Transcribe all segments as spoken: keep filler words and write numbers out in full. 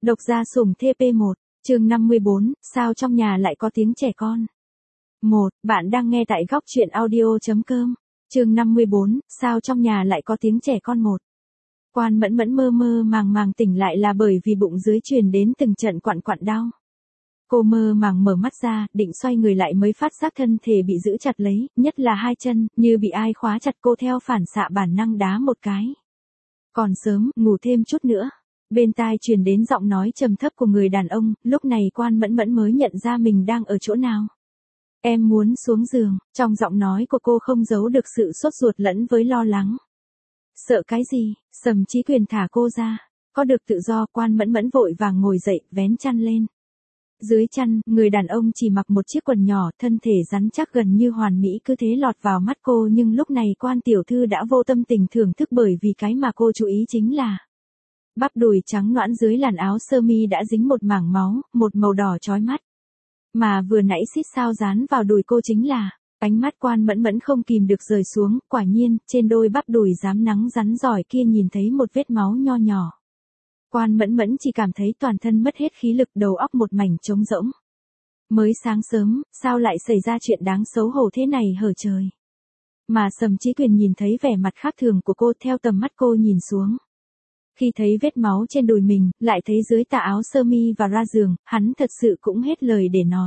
Độc gia sủng T P một, chương năm mươi bốn, sao trong nhà lại có tiếng trẻ con? một, bạn đang nghe tại góc truyện audio.com. Chương năm mươi bốn, sao trong nhà lại có tiếng trẻ con một. Quan Mẫn Mẫn mơ mơ màng màng tỉnh lại là bởi vì bụng dưới truyền đến từng trận quặn quặn đau. Cô mơ màng mở mắt ra, định xoay người lại mới phát giác thân thể bị giữ chặt lấy, nhất là hai chân, như bị ai khóa chặt, cô theo phản xạ bản năng đá một cái. Còn sớm, ngủ thêm chút nữa. Bên tai truyền đến giọng nói trầm thấp của người đàn ông, lúc này Quan Mẫn Mẫn mới nhận ra mình đang ở chỗ nào. Em muốn xuống giường, trong giọng nói của cô không giấu được sự sốt ruột lẫn với lo lắng. Sợ cái gì? Sầm Chí Quyền thả cô ra. Có được tự do, Quan Mẫn Mẫn vội vàng ngồi dậy, vén chăn lên. Dưới chăn, người đàn ông chỉ mặc một chiếc quần nhỏ, thân thể rắn chắc gần như hoàn mỹ cứ thế lọt vào mắt cô, nhưng lúc này Quan tiểu thư đã vô tâm tình thưởng thức bởi vì cái mà cô chú ý chính là bắp đùi trắng nõn dưới làn áo sơ mi đã dính một mảng máu, một màu đỏ chói mắt. Mà vừa nãy xít sao dán vào đùi cô chính là, ánh mắt Quan Mẫn Mẫn không kìm được rời xuống, quả nhiên, trên đôi bắp đùi rám nắng rắn giỏi kia nhìn thấy một vết máu nho nhỏ. Quan Mẫn Mẫn chỉ cảm thấy toàn thân mất hết khí lực, đầu óc một mảnh trống rỗng. Mới sáng sớm, sao lại xảy ra chuyện đáng xấu hổ thế này hở trời. Mà Sầm Chí Quyền nhìn thấy vẻ mặt khác thường của cô, theo tầm mắt cô nhìn xuống. Khi thấy vết máu trên đùi mình, lại thấy dưới tà áo sơ mi và ra giường, hắn thật sự cũng hết lời để nói.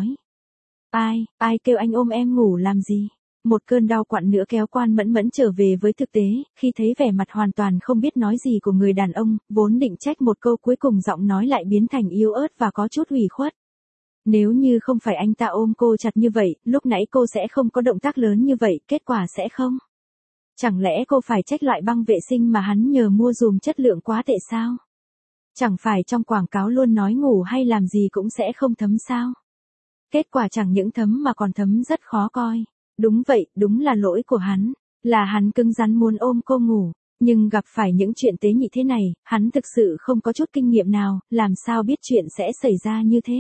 Ai, ai kêu anh ôm em ngủ làm gì? Một cơn đau quặn nữa kéo Quan Mẫn Mẫn trở về với thực tế, khi thấy vẻ mặt hoàn toàn không biết nói gì của người đàn ông, vốn định trách một câu cuối cùng giọng nói lại biến thành yếu ớt và có chút ủy khuất. Nếu như không phải anh ta ôm cô chặt như vậy, lúc nãy cô sẽ không có động tác lớn như vậy, kết quả sẽ không. Chẳng lẽ cô phải trách loại băng vệ sinh mà hắn nhờ mua dùm chất lượng quá tệ sao? Chẳng phải trong quảng cáo luôn nói ngủ hay làm gì cũng sẽ không thấm sao? Kết quả chẳng những thấm mà còn thấm rất khó coi. Đúng vậy, đúng là lỗi của hắn. Là hắn cứng rắn muốn ôm cô ngủ. Nhưng gặp phải những chuyện tế nhị thế này, hắn thực sự không có chút kinh nghiệm nào, làm sao biết chuyện sẽ xảy ra như thế.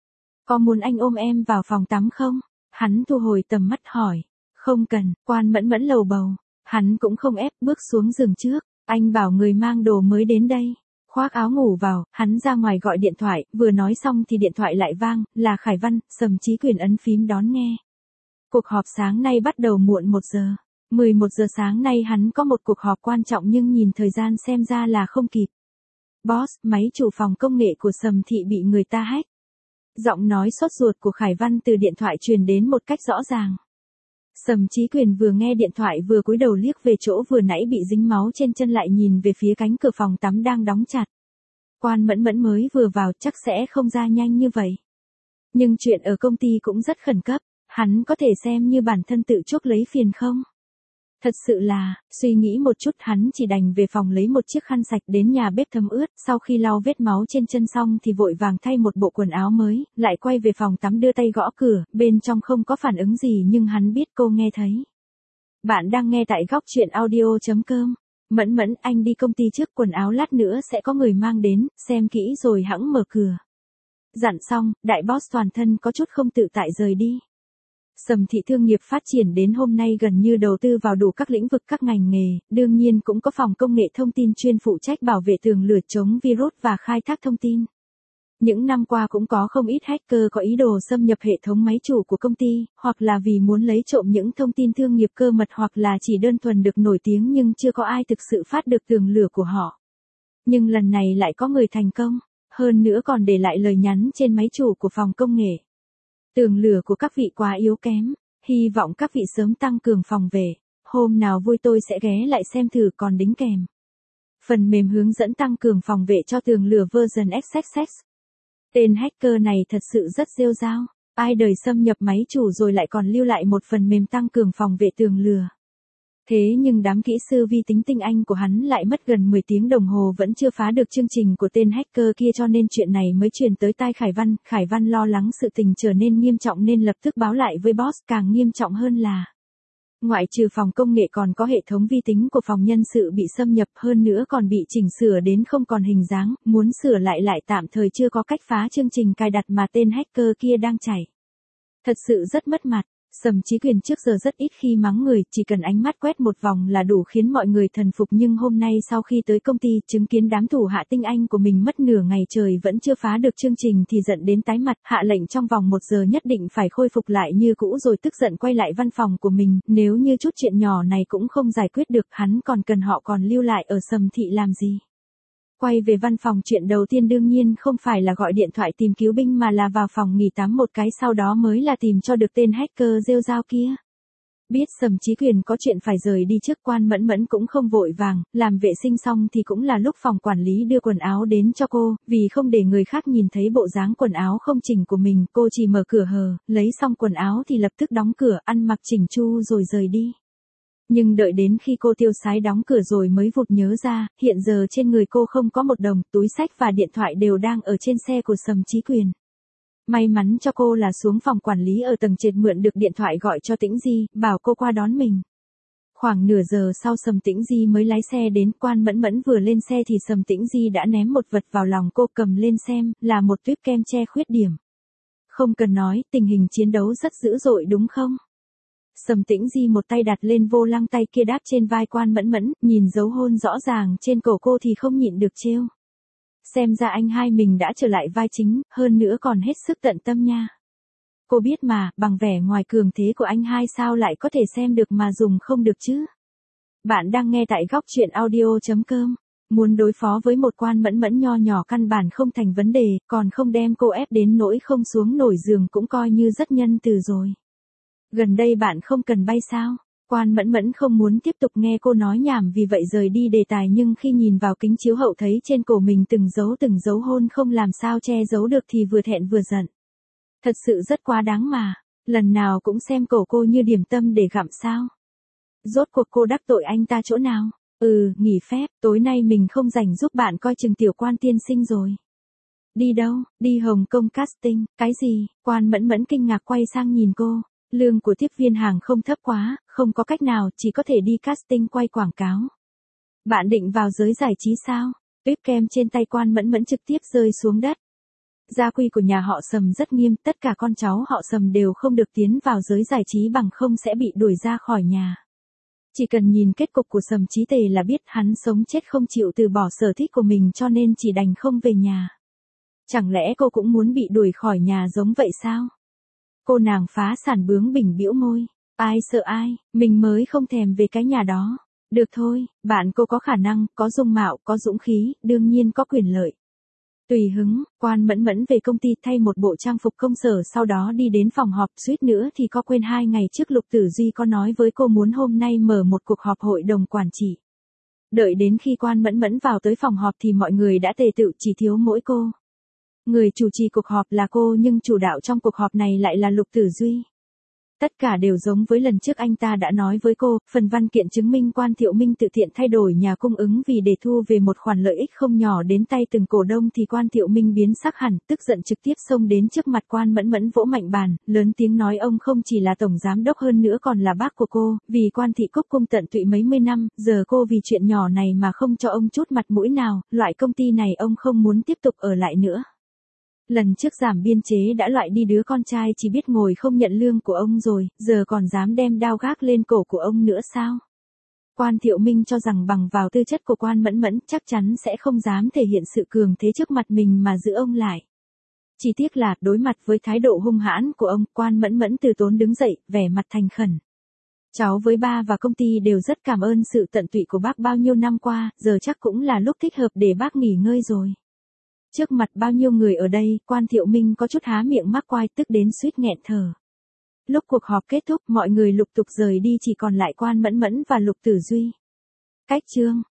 Có muốn anh ôm em vào phòng tắm không? Hắn thu hồi tầm mắt hỏi. Không cần, Quan Mẫn Mẫn lầu bầu. Hắn cũng không ép, bước xuống giường trước. Anh bảo người mang đồ mới đến đây. Khoác áo ngủ vào, hắn ra ngoài gọi điện thoại, vừa nói xong thì điện thoại lại vang, là Khải Văn. Sầm Chí Quyền ấn phím đón nghe. Cuộc họp sáng nay bắt đầu muộn một giờ. mười một giờ sáng nay hắn có một cuộc họp quan trọng nhưng nhìn thời gian xem ra là không kịp. Boss, máy chủ phòng công nghệ của Sầm Thị bị người ta hack. Giọng nói sốt ruột của Khải Văn từ điện thoại truyền đến một cách rõ ràng. Sầm Chí Quyền vừa nghe điện thoại vừa cúi đầu liếc về chỗ vừa nãy bị dính máu trên chân, lại nhìn về phía cánh cửa phòng tắm đang đóng chặt. Quan Mẫn Mẫn mới vừa vào chắc sẽ không ra nhanh như vậy. Nhưng chuyện ở công ty cũng rất khẩn cấp, hắn có thể xem như bản thân tự chuốc lấy phiền không? Thật sự là, suy nghĩ một chút hắn chỉ đành về phòng lấy một chiếc khăn sạch đến nhà bếp thấm ướt, sau khi lau vết máu trên chân xong thì vội vàng thay một bộ quần áo mới, lại quay về phòng tắm đưa tay gõ cửa, bên trong không có phản ứng gì nhưng hắn biết cô nghe thấy. Bạn đang nghe tại góc truyện audio.com. Mẫn Mẫn, anh đi công ty trước, quần áo lát nữa sẽ có người mang đến, xem kỹ rồi hẵng mở cửa. Dặn xong, đại boss toàn thân có chút không tự tại rời đi. Sầm Thị thương nghiệp phát triển đến hôm nay gần như đầu tư vào đủ các lĩnh vực các ngành nghề, đương nhiên cũng có phòng công nghệ thông tin chuyên phụ trách bảo vệ tường lửa chống virus và khai thác thông tin. Những năm qua cũng có không ít hacker có ý đồ xâm nhập hệ thống máy chủ của công ty, hoặc là vì muốn lấy trộm những thông tin thương nghiệp cơ mật, hoặc là chỉ đơn thuần được nổi tiếng nhưng chưa có ai thực sự phát được tường lửa của họ. Nhưng lần này lại có người thành công, hơn nữa còn để lại lời nhắn trên máy chủ của phòng công nghệ. Tường lửa của các vị quá yếu kém, hy vọng các vị sớm tăng cường phòng vệ, hôm nào vui tôi sẽ ghé lại xem thử, còn đính kèm phần mềm hướng dẫn tăng cường phòng vệ cho tường lửa version ích ích ích. Tên hacker này thật sự rất rêu rao, ai đời xâm nhập máy chủ rồi lại còn lưu lại một phần mềm tăng cường phòng vệ tường lửa. Thế nhưng đám kỹ sư vi tính tinh anh của hắn lại mất gần mười tiếng đồng hồ vẫn chưa phá được chương trình của tên hacker kia, cho nên chuyện này mới truyền tới tai Khải Văn. Khải Văn lo lắng sự tình trở nên nghiêm trọng nên lập tức báo lại với boss. Càng nghiêm trọng hơn là, ngoại trừ phòng công nghệ còn có hệ thống vi tính của phòng nhân sự bị xâm nhập, hơn nữa còn bị chỉnh sửa đến không còn hình dáng, muốn sửa lại lại tạm thời chưa có cách phá chương trình cài đặt mà tên hacker kia đang chạy. Thật sự rất mất mặt. Sầm Chí Quyền trước giờ rất ít khi mắng người, chỉ cần ánh mắt quét một vòng là đủ khiến mọi người thần phục, nhưng hôm nay sau khi tới công ty chứng kiến đám thủ hạ tinh anh của mình mất nửa ngày trời vẫn chưa phá được chương trình thì giận đến tái mặt, hạ lệnh trong vòng một giờ nhất định phải khôi phục lại như cũ rồi tức giận quay lại văn phòng của mình, nếu như chút chuyện nhỏ này cũng không giải quyết được hắn còn cần họ còn lưu lại ở Sầm Thị làm gì. Quay về văn phòng chuyện đầu tiên đương nhiên không phải là gọi điện thoại tìm cứu binh mà là vào phòng nghỉ tắm một cái sau đó mới là tìm cho được tên hacker rêu rao kia. Biết Sầm Chí Quyền có chuyện phải rời đi trước, Quan Mẫn Mẫn cũng không vội vàng, làm vệ sinh xong thì cũng là lúc phòng quản lý đưa quần áo đến cho cô, vì không để người khác nhìn thấy bộ dáng quần áo không chỉnh của mình, cô chỉ mở cửa hờ, lấy xong quần áo thì lập tức đóng cửa, ăn mặc chỉnh chu rồi rời đi. Nhưng đợi đến khi cô tiêu sái đóng cửa rồi mới vụt nhớ ra, hiện giờ trên người cô không có một đồng, túi xách và điện thoại đều đang ở trên xe của Sầm Chí Quyền. May mắn cho cô là xuống phòng quản lý ở tầng trệt mượn được điện thoại gọi cho Tĩnh Di, bảo cô qua đón mình. Khoảng nửa giờ sau Sầm Tĩnh Di mới lái xe đến, Quan Mẫn Mẫn vừa lên xe thì Sầm Tĩnh Di đã ném một vật vào lòng cô, cầm lên xem, là một tuyếp kem che khuyết điểm. Không cần nói, tình hình chiến đấu rất dữ dội đúng không? Sầm Tĩnh Di một tay đặt lên vô lăng, tay kia đáp trên vai Quan Mẫn Mẫn, nhìn dấu hôn rõ ràng trên cổ cô thì không nhịn được trêu. Xem ra anh hai mình đã trở lại vai chính, hơn nữa còn hết sức tận tâm nha. Cô biết mà, bằng vẻ ngoài cường thế của anh hai sao lại có thể xem được mà dùng không được chứ. Bạn đang nghe tại góc truyện audio chấm com. Muốn đối phó với một Quan Mẫn Mẫn nho nhỏ căn bản không thành vấn đề, còn không đem cô ép đến nỗi không xuống nổi giường cũng coi như rất nhân từ rồi. Gần đây bạn không cần bay sao? Quan Mẫn Mẫn không muốn tiếp tục nghe cô nói nhảm vì vậy rời đi đề tài, nhưng khi nhìn vào kính chiếu hậu thấy trên cổ mình từng dấu từng dấu hôn không làm sao che giấu được thì vừa thẹn vừa giận. Thật sự rất quá đáng mà, lần nào cũng xem cổ cô như điểm tâm để gặm sao? Rốt cuộc cô đắc tội anh ta chỗ nào? Ừ, nghỉ phép, tối nay mình không rảnh giúp bạn coi chừng tiểu Quan tiên sinh rồi. Đi đâu? Đi Hồng Kông casting, cái gì? Quan Mẫn Mẫn kinh ngạc quay sang nhìn cô. Lương của tiếp viên hàng không thấp quá, không có cách nào, chỉ có thể đi casting quay quảng cáo. Bạn định vào giới giải trí sao? Tuyếp kem trên tay Quan Mẫn Mẫn trực tiếp rơi xuống đất. Gia quy của nhà họ Sầm rất nghiêm, tất cả con cháu họ Sầm đều không được tiến vào giới giải trí bằng không sẽ bị đuổi ra khỏi nhà. Chỉ cần nhìn kết cục của Sầm Chí Tề là biết hắn sống chết không chịu từ bỏ sở thích của mình cho nên chỉ đành không về nhà. Chẳng lẽ cô cũng muốn bị đuổi khỏi nhà giống vậy sao? Cô nàng phá sản bướng bỉnh bĩu môi. Ai sợ ai, mình mới không thèm về cái nhà đó. Được thôi, bạn cô có khả năng, có dung mạo, có dũng khí, đương nhiên có quyền lợi. Tùy hứng, Quan Mẫn Mẫn về công ty thay một bộ trang phục công sở sau đó đi đến phòng họp, suýt nữa thì có quên hai ngày trước Lục Tử Duy có nói với cô muốn hôm nay mở một cuộc họp hội đồng quản trị. Đợi đến khi Quan Mẫn Mẫn vào tới phòng họp thì mọi người đã tề tựu, chỉ thiếu mỗi cô. Người chủ trì cuộc họp là cô nhưng chủ đạo trong cuộc họp này lại là Lục Tử Duy. Tất cả đều giống với lần trước anh ta đã nói với cô, phần văn kiện chứng minh Quan Thiệu Minh tự tiện thay đổi nhà cung ứng vì để thu về một khoản lợi ích không nhỏ đến tay từng cổ đông thì Quan Thiệu Minh biến sắc hẳn, tức giận trực tiếp xông đến trước mặt Quan Mẫn Mẫn vỗ mạnh bàn, lớn tiếng nói ông không chỉ là tổng giám đốc hơn nữa còn là bác của cô, vì Quan Thị Cúc cung tận tụy mấy mươi năm, giờ cô vì chuyện nhỏ này mà không cho ông chút mặt mũi nào, loại công ty này ông không muốn tiếp tục ở lại nữa. Lần trước giảm biên chế đã loại đi đứa con trai chỉ biết ngồi không nhận lương của ông rồi, giờ còn dám đem đao gác lên cổ của ông nữa sao? Quan Thiệu Minh cho rằng bằng vào tư chất của Quan Mẫn Mẫn chắc chắn sẽ không dám thể hiện sự cường thế trước mặt mình mà giữ ông lại. Chỉ tiếc là đối mặt với thái độ hung hãn của ông, Quan Mẫn Mẫn từ tốn đứng dậy, vẻ mặt thành khẩn. Cháu với ba và công ty đều rất cảm ơn sự tận tụy của bác bao nhiêu năm qua, giờ chắc cũng là lúc thích hợp để bác nghỉ ngơi rồi. Trước mặt bao nhiêu người ở đây, Quan Thiệu Minh có chút há miệng mắc quai tức đến suýt nghẹn thở. Lúc cuộc họp kết thúc mọi người lục tục rời đi chỉ còn lại Quan Mẫn Mẫn và Lục Tử Duy. Cách chương